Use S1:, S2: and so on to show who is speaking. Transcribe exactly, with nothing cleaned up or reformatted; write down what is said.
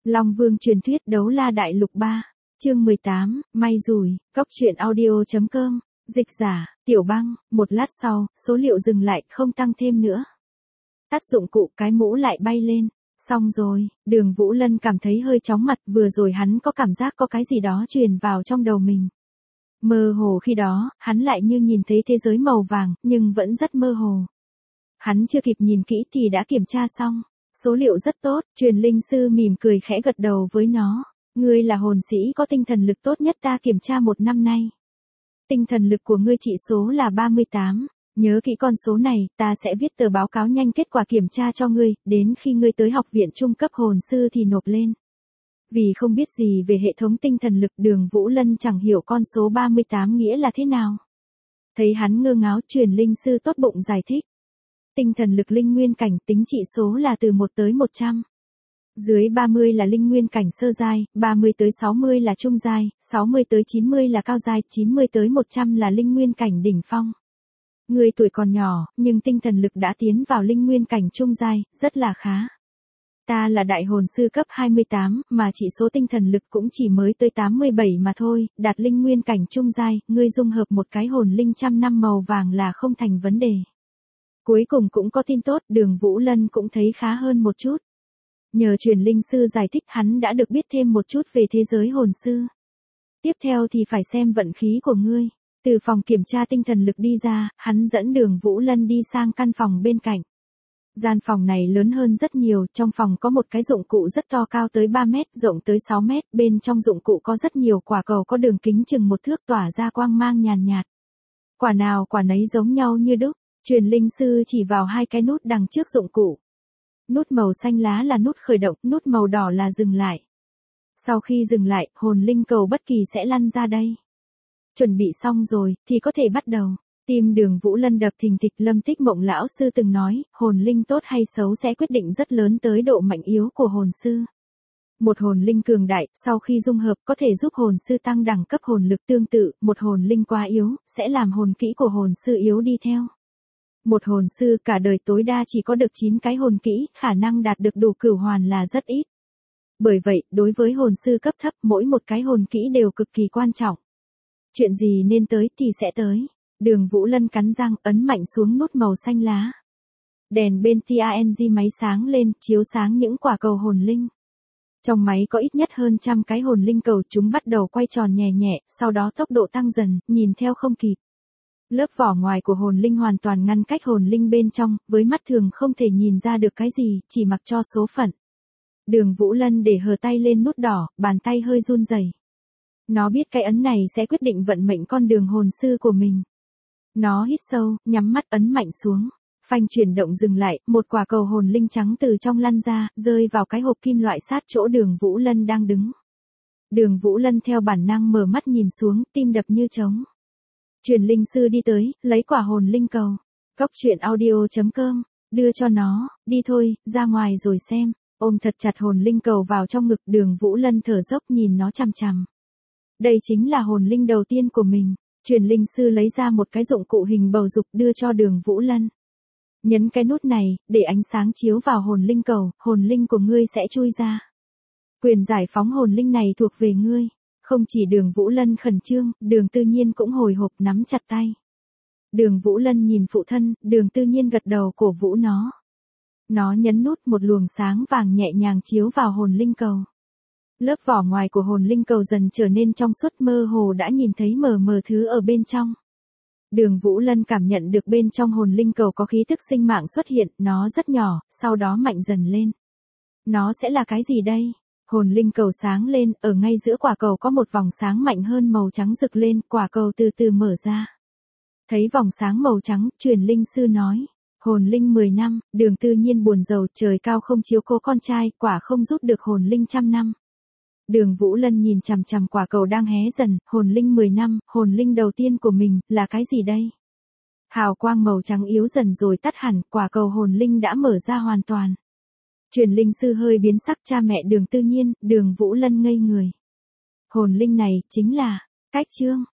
S1: Long Vương truyền thuyết đấu la đại lục ba, chương mười tám, may rủi, cóc truyện audio.com, dịch giả, Tiểu Băng. Một lát sau, số liệu dừng lại, không tăng thêm nữa. Tắt dụng cụ, cái mũ lại bay lên. Xong rồi, Đường Vũ Lân cảm thấy hơi chóng mặt, vừa rồi hắn có cảm giác có cái gì đó truyền vào trong đầu mình. Mơ hồ khi đó, hắn lại như nhìn thấy thế giới màu vàng, nhưng vẫn rất mơ hồ. Hắn chưa kịp nhìn kỹ thì đã kiểm tra xong. Số liệu rất tốt, truyền linh sư mỉm cười khẽ gật đầu với nó. Ngươi là hồn sĩ có tinh thần lực tốt nhất ta kiểm tra một năm nay. Tinh thần lực của ngươi trị số là ba mươi tám. Nhớ kỹ con số này, ta sẽ viết tờ báo cáo nhanh kết quả kiểm tra cho ngươi, đến khi ngươi tới học viện trung cấp hồn sư thì nộp lên. Vì không biết gì về hệ thống tinh thần lực, Đường Vũ Lân chẳng hiểu con số ba mươi tám nghĩa là thế nào. Thấy hắn ngơ ngáo, truyền linh sư tốt bụng giải thích. Tinh thần lực linh nguyên cảnh, tính trị số là từ một tới một trăm. Dưới ba mươi là linh nguyên cảnh sơ giai, ba mươi tới sáu mươi là trung giai, sáu mươi tới chín mươi là cao giai, chín mươi tới một trăm là linh nguyên cảnh đỉnh phong. Người tuổi còn nhỏ, nhưng tinh thần lực đã tiến vào linh nguyên cảnh trung giai, rất là khá. Ta là đại hồn sư cấp hai mươi tám, mà chỉ số tinh thần lực cũng chỉ mới tới tám mươi bảy mà thôi, đạt linh nguyên cảnh trung giai, ngươi dung hợp một cái hồn linh trăm năm màu vàng là không thành vấn đề. Cuối cùng cũng có tin tốt, Đường Vũ Lân cũng thấy khá hơn một chút. Nhờ truyền linh sư giải thích hắn đã được biết thêm một chút về thế giới hồn sư. Tiếp theo thì phải xem vận khí của ngươi. Từ phòng kiểm tra tinh thần lực đi ra, hắn dẫn Đường Vũ Lân đi sang căn phòng bên cạnh. Gian phòng này lớn hơn rất nhiều, trong phòng có một cái dụng cụ rất to cao tới ba mét, rộng tới sáu mét, bên trong dụng cụ có rất nhiều quả cầu có đường kính chừng một thước tỏa ra quang mang nhàn nhạt. Quả nào quả nấy giống nhau như đúc, truyền linh sư chỉ vào hai cái nút đằng trước dụng cụ. Nút màu xanh lá là nút khởi động, nút màu đỏ là dừng lại. Sau khi dừng lại, hồn linh cầu bất kỳ sẽ lăn ra đây. Chuẩn bị xong rồi, thì có thể bắt đầu. Tim Đường Vũ Lân đập thình thịch. Lâm Tích Mộng lão sư từng nói, hồn linh tốt hay xấu sẽ quyết định rất lớn tới độ mạnh yếu của hồn sư. Một hồn linh cường đại, sau khi dung hợp có thể giúp hồn sư tăng đẳng cấp hồn lực, tương tự, một hồn linh quá yếu, sẽ làm hồn kỹ của hồn sư yếu đi theo. Một hồn sư cả đời tối đa chỉ có được chín cái hồn kỹ, khả năng đạt được đủ cửu hoàn là rất ít. Bởi vậy, đối với hồn sư cấp thấp, mỗi một cái hồn kỹ đều cực kỳ quan trọng. Chuyện gì nên tới thì sẽ tới. Đường Vũ Lân cắn răng, ấn mạnh xuống nút màu xanh lá. Đèn bên tê a en giê máy sáng lên, chiếu sáng những quả cầu hồn linh. Trong máy có ít nhất hơn trăm cái hồn linh cầu, chúng bắt đầu quay tròn nhẹ nhẹ, sau đó tốc độ tăng dần, nhìn theo không kịp. Lớp vỏ ngoài của hồn linh hoàn toàn ngăn cách hồn linh bên trong, với mắt thường không thể nhìn ra được cái gì, chỉ mặc cho số phận. Đường Vũ Lân để hờ tay lên nút đỏ, bàn tay hơi run rẩy. Nó biết cái ấn này sẽ quyết định vận mệnh con đường hồn sư của mình. Nó hít sâu, nhắm mắt ấn mạnh xuống. Phanh chuyển động dừng lại, một quả cầu hồn linh trắng từ trong lăn ra, rơi vào cái hộp kim loại sát chỗ Đường Vũ Lân đang đứng. Đường Vũ Lân theo bản năng mở mắt nhìn xuống, tim đập như trống. Truyền linh sư đi tới, lấy quả hồn linh cầu. Cóc truyện audio.com, đưa cho nó, đi thôi, ra ngoài rồi xem. Ôm thật chặt hồn linh cầu vào trong ngực, Đường Vũ Lân thở dốc nhìn nó chằm chằm. Đây chính là hồn linh đầu tiên của mình. Truyền linh sư lấy ra một cái dụng cụ hình bầu dục đưa cho Đường Vũ Lân. Nhấn cái nút này, để ánh sáng chiếu vào hồn linh cầu, hồn linh của ngươi sẽ chui ra. Quyền giải phóng hồn linh này thuộc về ngươi. Không chỉ Đường Vũ Lân khẩn trương, Đường Tư Nhiên cũng hồi hộp nắm chặt tay. Đường Vũ Lân nhìn phụ thân, Đường Tư Nhiên gật đầu cổ vũ nó. Nó nhấn nút, một luồng sáng vàng nhẹ nhàng chiếu vào hồn linh cầu. Lớp vỏ ngoài của hồn linh cầu dần trở nên trong suốt, mơ hồ đã nhìn thấy mờ mờ thứ ở bên trong. Đường Vũ Lân cảm nhận được bên trong hồn linh cầu có khí thức sinh mạng xuất hiện, nó rất nhỏ, sau đó mạnh dần lên. Nó sẽ là cái gì đây? Hồn linh cầu sáng lên, ở ngay giữa quả cầu có một vòng sáng mạnh hơn màu trắng rực lên, quả cầu từ từ mở ra. Thấy vòng sáng màu trắng, truyền linh sư nói. Hồn linh mười năm, Đường Tư Nhiên buồn rầu, trời cao không chiếu cố con trai, quả không rút được hồn linh trăm năm. Đường Vũ Lân nhìn chằm chằm quả cầu đang hé dần, hồn linh mười năm, hồn linh đầu tiên của mình, là cái gì đây? Hào quang màu trắng yếu dần rồi tắt hẳn, quả cầu hồn linh đã mở ra hoàn toàn. Truyền linh sư hơi biến sắc, cha mẹ Đường Tư Nhiên, Đường Vũ Lân ngây người. Hồn linh này, chính là, cách chương.